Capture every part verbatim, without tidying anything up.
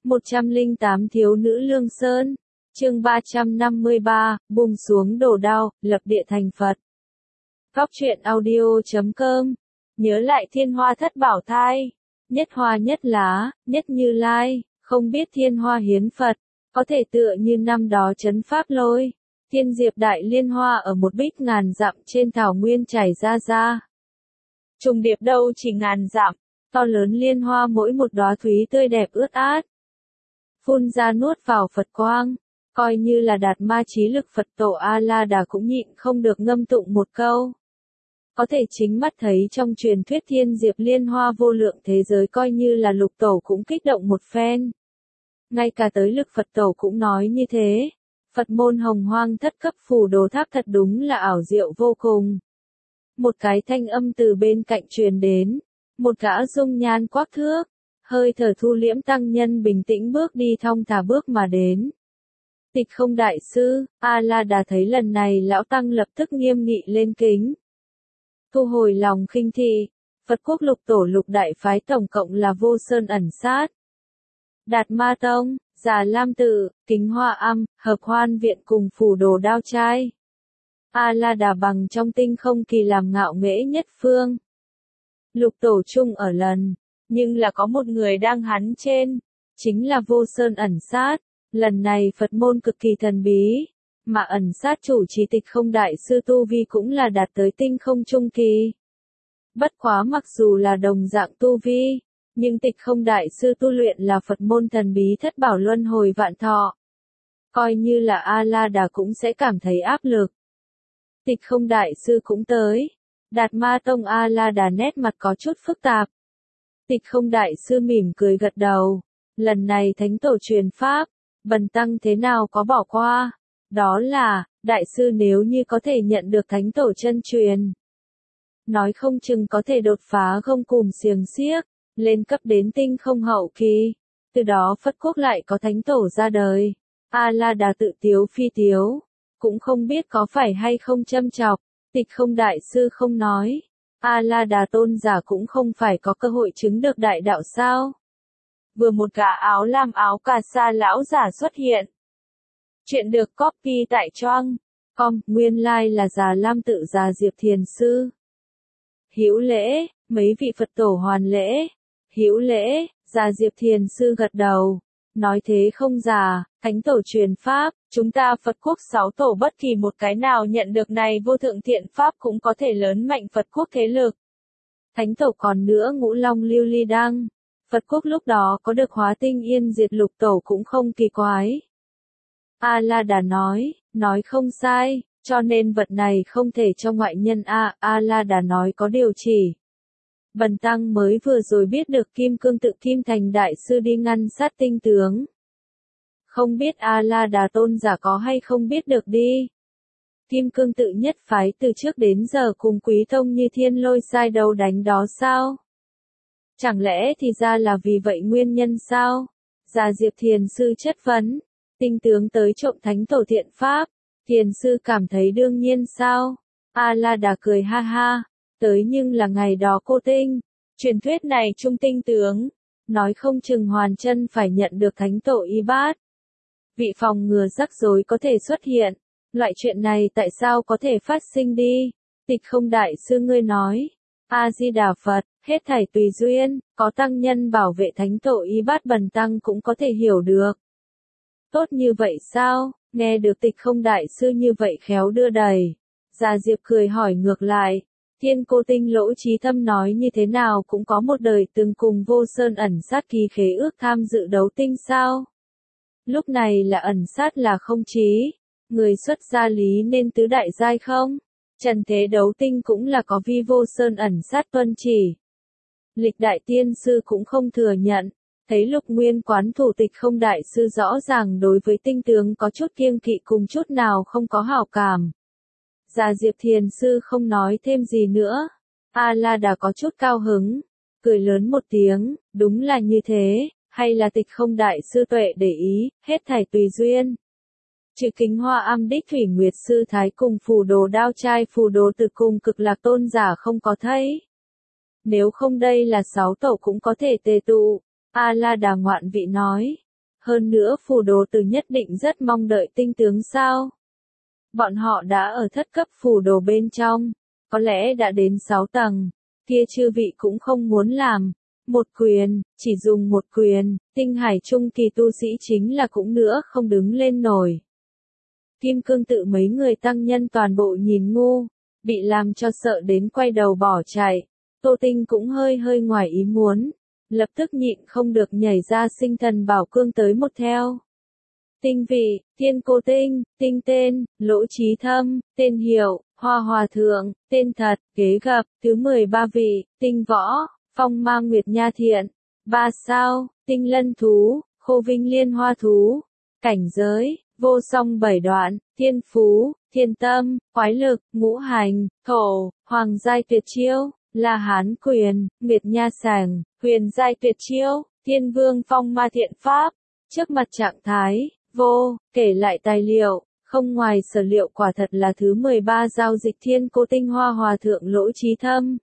một trăm lẻ tám Thiếu nữ Lương Sơn. Chương ba trăm năm mươi ba, buông xuống đồ đao, lập địa thành Phật. Góc truyện audio chấm com. Nhớ lại Thiên Hoa thất bảo thai, nhất hoa nhất lá, nhất Như Lai, không biết Thiên Hoa hiến Phật, có thể tựa như năm đó trấn pháp lôi. Thiên diệp đại liên hoa ở một bích ngàn dặm trên thảo nguyên chảy ra ra. Trùng điệp đâu chỉ ngàn dặm, to lớn liên hoa mỗi một đóa thúy tươi đẹp ướt át. Phun ra nuốt vào Phật quang, coi như là đạt ma trí lực Phật tổ A-la-đà cũng nhịn không được ngâm tụng một câu. Có thể chính mắt thấy trong truyền thuyết thiên diệp liên hoa vô lượng thế giới coi như là lục tổ cũng kích động một phen. Ngay cả tới lực Phật tổ cũng nói như thế. Phật môn hồng hoang thất cấp phù đồ tháp thật đúng là ảo diệu vô cùng. Một cái thanh âm từ bên cạnh truyền đến. Một gã dung nhan quắc thước, hơi thở thu liễm tăng nhân bình tĩnh bước đi thong thả bước mà đến. Tịch Không đại sư, A-la-đà thấy lần này lão tăng lập tức nghiêm nghị lên kính. Thu hồi lòng khinh thị, Phật quốc lục tổ lục đại phái tổng cộng là Vô Sơn ẩn sát, Đạt Ma Tông, Già Lam Tự, Kính Hoa Âm, Hợp Hoan Viện cùng Phù Đồ Đao Trai. A-la-đà bằng trong tinh không kỳ làm ngạo nghễ nhất phương. Lục tổ chung ở lần, nhưng là có một người đang hắn trên, chính là Vô Sơn ẩn sát. Lần này Phật môn cực kỳ thần bí, mà ẩn sát chủ trì Tịch Không đại sư tu vi cũng là đạt tới tinh không trung kỳ. Bất quá mặc dù là đồng dạng tu vi, nhưng Tịch Không đại sư tu luyện là Phật môn thần bí thất bảo luân hồi vạn thọ. Coi như là A-la-đà cũng sẽ cảm thấy áp lực. Tịch Không đại sư cũng tới. Đạt Ma Tông A-la-đà nét mặt có chút phức tạp. Tịch Không đại sư mỉm cười gật đầu. Lần này thánh tổ truyền pháp, bần tăng thế nào có bỏ qua. Đó là, đại sư nếu như có thể nhận được thánh tổ chân truyền, nói không chừng có thể đột phá gông cùm xiềng xiếc, lên cấp đến tinh không hậu kỳ. Từ đó Phật quốc lại có thánh tổ ra đời. A-la-đà tự tiếu phi tiếu, cũng không biết có phải hay không châm chọc. Tịch Không đại sư không nói. A-la-đà tôn giả cũng không phải có cơ hội chứng được đại đạo sao. Vừa một gã áo lam áo cà sa lão giả xuất hiện. Chuyện được copy tại choang. Com, nguyên lai là Già Lam Tự Già Diệp Thiền Sư. Hữu lễ, mấy vị Phật tổ hoàn lễ. Hữu lễ, Già Diệp Thiền Sư gật đầu. Nói thế không già, thánh tổ truyền pháp, chúng ta Phật quốc sáu tổ bất kỳ một cái nào nhận được này vô thượng thiện pháp cũng có thể lớn mạnh Phật quốc thế lực. Thánh tổ còn nữa Ngũ Long Lưu Ly Đăng. Phật quốc lúc đó có được hóa tinh yên diệt lục tổ cũng không kỳ quái. A-la-đà nói, nói không sai, cho nên vật này không thể cho ngoại nhân a. A-la-đà nói có điều chỉ. Bần tăng mới vừa rồi biết được Kim Cương Tự Kim Thành đại sư đi ngăn sát tinh tướng. Không biết A-la-đà tôn giả có hay không biết được đi. Kim Cương Tự nhất phái từ trước đến giờ cùng Quý Tông như thiên lôi sai đầu đánh đó sao? Chẳng lẽ thì ra là vì vậy nguyên nhân sao? Già Diệp Thiền Sư chất vấn. Tinh tướng tới trộm thánh tổ thiện pháp. Thiền Sư cảm thấy đương nhiên sao? A-la-đà cười ha ha. Tới nhưng là ngày đó cô tinh. Truyền thuyết này trung tinh tướng. Nói không chừng hoàn chân phải nhận được thánh tổ y bát. Vị phòng ngừa rắc rối có thể xuất hiện. Loại chuyện này tại sao có thể phát sinh đi? Tịch Không đại sư ngươi nói. A-di-đà Phật, hết thảy tùy duyên, có tăng nhân bảo vệ thánh tổ y bát bần tăng cũng có thể hiểu được. Tốt như vậy sao? Nghe được Tịch Không đại sư như vậy khéo đưa đẩy. Già Diệp cười hỏi ngược lại. Thiên cô tinh lỗ trí thâm nói như thế nào cũng có một đời từng cùng Vô Sơn ẩn sát ký khế ước tham dự đấu tinh sao? Lúc này là ẩn sát là không trí. Người xuất gia lý nên tứ đại giai không? Trần thế đấu tinh cũng là có vi Vô Sơn ẩn sát tuân chỉ. Lịch đại tiên sư cũng không thừa nhận. Thấy Lục Nguyên quán thủ Tịch Không đại sư rõ ràng đối với tinh tướng có chút kiêng kỵ cùng chút nào không có hảo cảm. Già Diệp Thiền Sư không nói thêm gì nữa. A-la-đà có chút cao hứng. Cười lớn một tiếng, đúng là như thế, hay là Tịch Không đại sư tuệ để ý, hết thảy tùy duyên. Trừ Kính Hoa Âm Đích Thủy Nguyệt Sư Thái cùng Phù Đồ Đao Trai Phù Đồ Từ cùng Cực Lạc tôn giả không có thấy. Nếu không đây là sáu tổ cũng có thể tề tụ. A-la-đà ngoạn vị nói. Hơn nữa phù đồ tử nhất định rất mong đợi tinh tướng sao? Bọn họ đã ở thất cấp phù đồ bên trong, có lẽ đã đến sáu tầng, kia chư vị cũng không muốn làm. Một quyền, chỉ dùng một quyền, tinh hải trung kỳ tu sĩ chính là cũng nữa không đứng lên nổi. Kim cương tự mấy người tăng nhân toàn bộ nhìn ngu, bị làm cho sợ đến quay đầu bỏ chạy. Tô Tinh cũng hơi hơi ngoài ý muốn, lập tức nhịn không được nhảy ra sinh thần bảo cương tới một theo. Tinh vị, Thiên Cô Tinh, tinh tên, Lỗ Trí Thâm, tên hiệu, Hoa Hòa Thượng, tên thật, kế gặp, thứ mười ba vị, tinh võ, Phong Ma Nguyệt Nha Thiện, ba sao, tinh lân thú, Khô Vinh Liên Hoa Thú, cảnh giới, vô song bảy đoạn, thiên phú, thiên tâm, quái lực, ngũ hành, thổ, hoàng giai tuyệt chiêu, La Hán quyền, Nguyệt Nha Sàng, huyền giai tuyệt chiêu, Thiên Vương Phong Ma Thiện Pháp. Trước mặt trạng thái, vô, kể lại tài liệu, không ngoài sở liệu quả thật là thứ mười ba giao dịch Thiên Cô Tinh Hoa Hòa Thượng Lỗ Trí Thâm.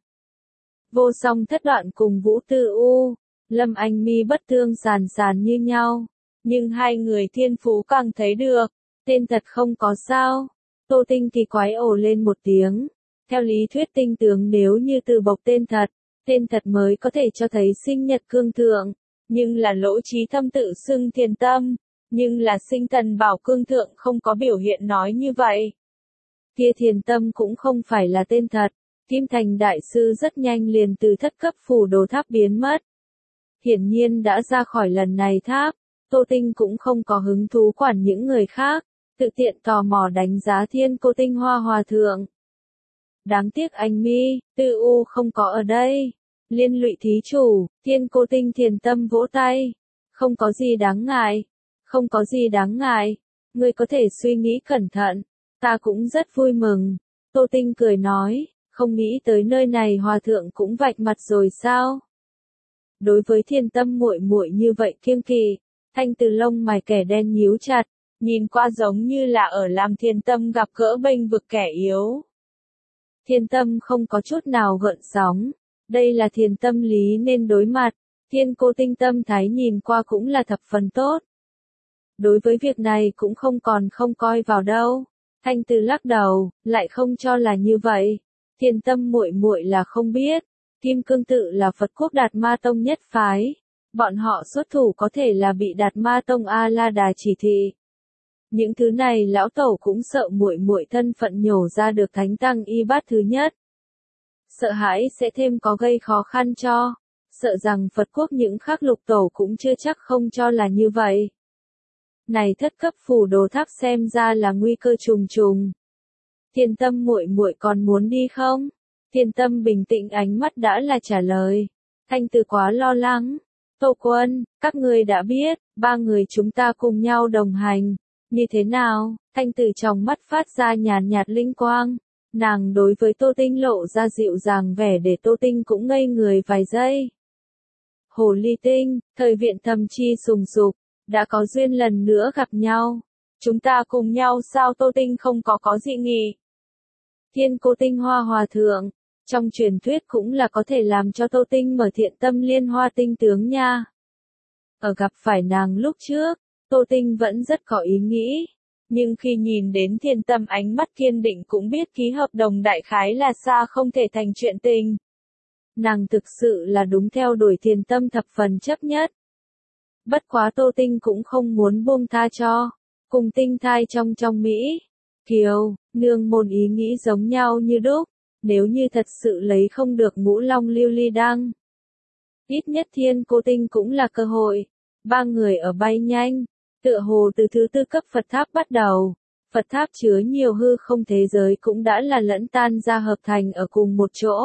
Vô song thất đoạn cùng Vũ Tư U, Lâm Anh Mi bất thương sàn sàn như nhau, nhưng hai người thiên phú càng thấy được, tên thật không có sao. Tô Tinh kỳ quái ồ lên một tiếng, theo lý thuyết tinh tướng nếu như từ bộc tên thật, tên thật mới có thể cho thấy sinh nhật cương thượng, nhưng là Lỗ Trí Thâm tự xưng thiền tâm, nhưng là sinh thần bảo cương thượng không có biểu hiện nói như vậy. Kia thiền tâm cũng không phải là tên thật. Kim Thành Đại Sư rất nhanh liền từ thất cấp phù đồ tháp biến mất. Hiển nhiên đã ra khỏi lần này tháp, Tô Tinh cũng không có hứng thú quản những người khác, tự tiện tò mò đánh giá Thiên Cô Tinh Hoa Hòa Thượng. Đáng tiếc anh Mi, Tư U không có ở đây. Liên lụy thí chủ, Thiên Cô Tinh thiền tâm vỗ tay. Không có gì đáng ngại, không có gì đáng ngại, ngươi có thể suy nghĩ cẩn thận, ta cũng rất vui mừng. Tô Tinh cười nói. Không nghĩ tới nơi này hòa thượng cũng vạch mặt rồi sao? Đối với thiên tâm muội muội như vậy kiêng kỵ, thanh từ lông mày kẻ đen nhíu chặt, nhìn qua giống như là ở làm thiên tâm gặp gỡ bênh vực kẻ yếu. Thiên tâm không có chút nào gợn sóng, đây là thiên tâm lý nên đối mặt, Thiên Cô Tinh tâm thái nhìn qua cũng là thập phần tốt. Đối với việc này cũng không còn không coi vào đâu, thanh từ lắc đầu, lại không cho là như vậy. Thiên tâm muội muội là không biết, Kim Cương tự là Phật quốc Đạt Ma Tông nhất phái, bọn họ xuất thủ có thể là bị Đạt Ma Tông A La Đà chỉ thị. Những thứ này lão tẩu cũng sợ muội muội thân phận nhổ ra được thánh tăng y bát thứ nhất. Sợ hãi sẽ thêm có gây khó khăn cho, sợ rằng Phật quốc những khắc lục tẩu cũng chưa chắc không cho là như vậy. Này thất cấp phù đồ tháp xem ra là nguy cơ trùng trùng. Thiên tâm muội muội còn muốn đi không? Thiên tâm bình tĩnh ánh mắt đã là trả lời. Thanh từ quá lo lắng. Tô Quân, các người đã biết, ba người chúng ta cùng nhau đồng hành. Như thế nào? Thanh từ trong mắt phát ra nhàn nhạt linh quang. Nàng đối với Tô Tinh lộ ra dịu dàng vẻ để Tô Tinh cũng ngây người vài giây. Hồ ly tinh, thời viện thầm chi sùng sục, đã có duyên lần nữa gặp nhau. Chúng ta cùng nhau sao? Tô Tinh không có có dị nghị. Thiên Cô Tinh Hoa Hòa Thượng, trong truyền thuyết cũng là có thể làm cho Tô Tinh mở thiện tâm liên hoa tinh tướng nha. Ở gặp phải nàng lúc trước, Tô Tinh vẫn rất có ý nghĩ, nhưng khi nhìn đến thiên tâm ánh mắt kiên định cũng biết ký hợp đồng đại khái là xa không thể thành chuyện tình. Nàng thực sự là đúng theo đuổi thiên tâm thập phần chấp nhất. Bất quá Tô Tinh cũng không muốn buông tha cho, cùng tinh thai trong trong Mỹ. Kiều, nương môn ý nghĩ giống nhau như đúc, nếu như thật sự lấy không được ngũ long lưu ly đăng. Ít nhất Thiên Cô Tinh cũng là cơ hội, ba người ở bay nhanh, tựa hồ từ thứ tư cấp Phật tháp bắt đầu, Phật tháp chứa nhiều hư không thế giới cũng đã là lẫn tan ra hợp thành ở cùng một chỗ.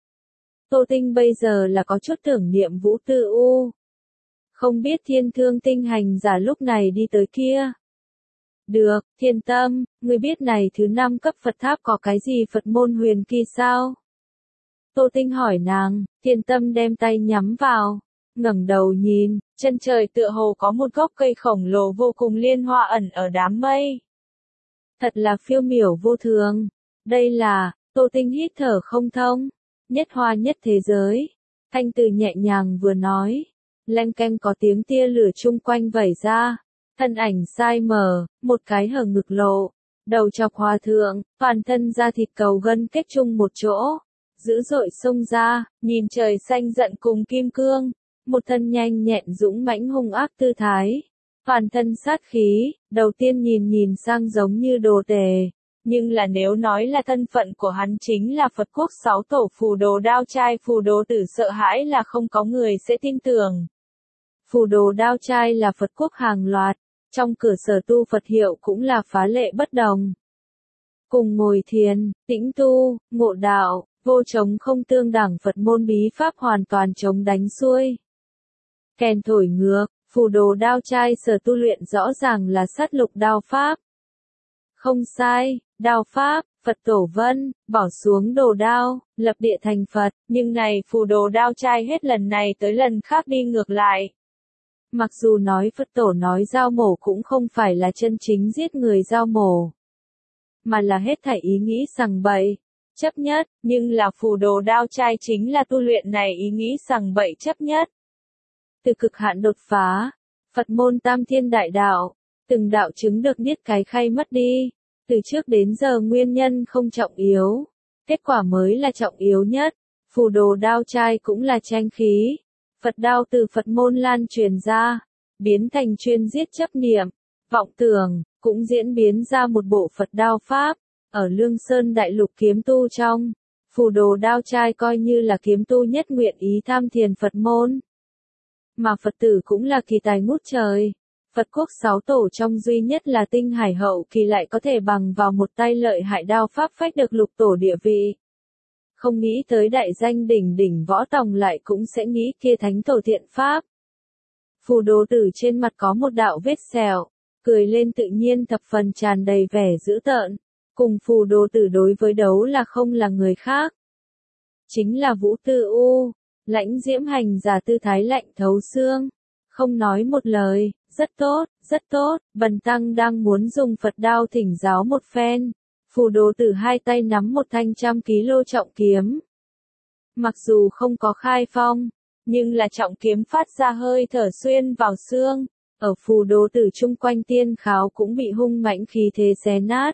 Tô Tinh bây giờ là có chút tưởng niệm Vũ Tư U. Không biết thiên thương tinh hành giả lúc này đi tới kia. Được, thiên tâm, ngươi biết này thứ năm cấp Phật tháp có cái gì Phật môn huyền kỳ sao? Tô Tinh hỏi nàng, thiên tâm đem tay nhắm vào, ngẩng đầu nhìn, chân trời tựa hồ có một gốc cây khổng lồ vô cùng liên hoa ẩn ở đám mây. Thật là phiêu miểu vô thường, đây là, Tô Tinh hít thở không thông, nhất hoa nhất thế giới. Thanh từ nhẹ nhàng vừa nói, leng keng có tiếng tia lửa chung quanh vẩy ra. Thân ảnh sai mờ, một cái hở ngực lộ, đầu chọc hòa thượng, toàn thân da thịt cầu gân kết chung một chỗ, dữ dội xông ra, nhìn trời xanh giận cùng kim cương, một thân nhanh nhẹn dũng mãnh hung ác tư thái, toàn thân sát khí, đầu tiên nhìn nhìn sang giống như đồ tề, nhưng là nếu nói là thân phận của hắn chính là Phật quốc sáu tổ Phù Đồ Đao Trai, Phù Đồ Tử sợ hãi là không có người sẽ tin tưởng. Phù Đồ Đao Trai là Phật quốc hàng loạt, trong cửa sở tu Phật hiệu cũng là phá lệ bất đồng. Cùng ngồi thiền, tĩnh tu, ngộ đạo, vô chống không tương đẳng Phật môn bí pháp hoàn toàn chống đánh xuôi. Kèn thổi ngược, Phù Đồ Đao Trai sở tu luyện rõ ràng là sát lục đao pháp. Không sai, đao pháp, Phật tổ vân, bỏ xuống đồ đao, lập địa thành Phật, nhưng này Phù Đồ Đao Trai hết lần này tới lần khác đi ngược lại. Mặc dù nói Phật tổ nói dao mổ cũng không phải là chân chính giết người dao mổ, mà là hết thảy ý nghĩ sằng bậy, chấp nhất, nhưng là Phù Đồ Đao Trai chính là tu luyện này ý nghĩ sằng bậy chấp nhất. Từ cực hạn đột phá, Phật môn tam thiên đại đạo, từng đạo chứng được niết cái khay mất đi, từ trước đến giờ nguyên nhân không trọng yếu, kết quả mới là trọng yếu nhất. Phù Đồ Đao Trai cũng là tranh khí, Phật đao từ Phật môn lan truyền ra, biến thành chuyên giết chấp niệm, vọng tưởng, cũng diễn biến ra một bộ Phật đao pháp, ở Lương Sơn Đại Lục kiếm tu trong, Phù Đồ Đao Trai coi như là kiếm tu nhất nguyện ý tham thiền Phật môn. Mà Phật tử cũng là kỳ tài ngút trời. Phật quốc sáu tổ trong duy nhất là Tinh Hải hậu kỳ lại có thể bằng vào một tay lợi hại đao pháp phách được lục tổ địa vị. Không nghĩ tới đại danh đỉnh đỉnh võ tòng lại cũng sẽ nghĩ kia thánh tổ thiện pháp. Phù Đồ Tử trên mặt có một đạo vết sẹo, cười lên tự nhiên thập phần tràn đầy vẻ dữ tợn, cùng Phù Đồ Tử đối với đấu là không là người khác. Chính là Vũ Tư U, lãnh diễm hành giả tư thái lạnh thấu xương, không nói một lời, rất tốt, rất tốt, bần tăng đang muốn dùng Phật đao thỉnh giáo một phen. Phù Đồ Tử hai tay nắm một thanh trăm ký lô trọng kiếm. Mặc dù không có khai phong, nhưng là trọng kiếm phát ra hơi thở xuyên vào xương, ở Phù Đồ Tử chung quanh tiên kháo cũng bị hung mãnh khí thế xé nát.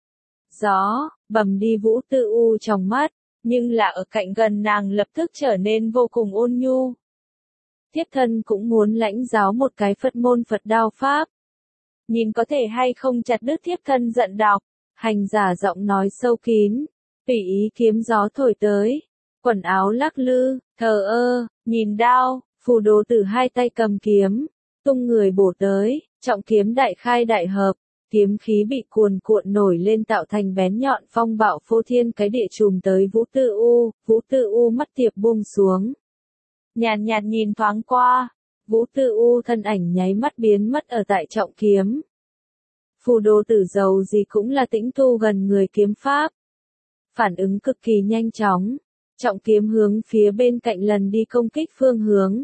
Gió, bầm đi Vũ Tư U trong mắt, nhưng là ở cạnh gần nàng lập tức trở nên vô cùng ôn nhu. Thiếp thân cũng muốn lãnh giáo một cái Phật môn Phật đao pháp. Nhìn có thể hay không chặt đứt thiếp thân giận đọc. Hành giả giọng nói sâu kín, tùy ý kiếm gió thổi tới, quần áo lắc lư, thờ ơ, nhìn đao, Phù Đồ Tử hai tay cầm kiếm, tung người bổ tới, trọng kiếm đại khai đại hợp, kiếm khí bị cuồn cuộn nổi lên tạo thành bén nhọn phong bạo phô thiên cái địa trùm tới Vũ Tư U, Vũ Tư U mắt tiệp buông xuống. Nhàn nhạt nhìn thoáng qua, Vũ Tư U thân ảnh nháy mắt biến mất ở tại trọng kiếm. Phù Đồ Tử giàu gì cũng là tĩnh tu gần người kiếm pháp. Phản ứng cực kỳ nhanh chóng, trọng kiếm hướng phía bên cạnh lần đi công kích phương hướng.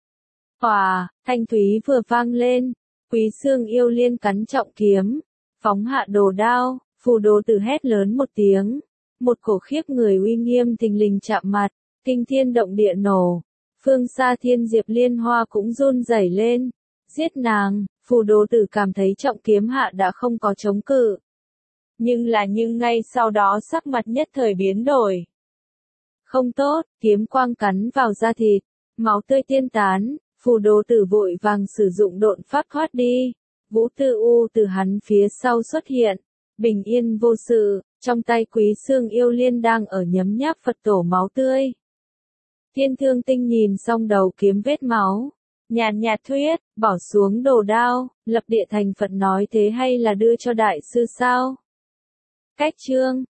Hòa, thanh thúy vừa vang lên, Quý Xương Yêu Liên cắn trọng kiếm, phóng hạ đồ đao, Phù Đồ Tử hét lớn một tiếng, một cổ khiếp người uy nghiêm thình lình chạm mặt, kinh thiên động địa nổ, phương xa thiên diệp liên hoa cũng run rẩy lên, giết nàng. Phù Đồ Tử cảm thấy trọng kiếm hạ đã không có chống cự. Nhưng là nhưng ngay sau đó sắc mặt nhất thời biến đổi. Không tốt, kiếm quang cắn vào da thịt, máu tươi tiên tán, Phù Đồ Tử vội vàng sử dụng độn pháp thoát đi. Vũ Tư U từ hắn phía sau xuất hiện, bình yên vô sự, trong tay Quý Xương Yêu Liên đang ở nhấm nháp Phật tổ máu tươi. Thiên Thương Tinh nhìn xong đầu kiếm vết máu. Nhàn nhạt thuyết, bỏ xuống đồ đao, lập địa thành Phật nói thế hay là đưa cho đại sư sao? Cách chương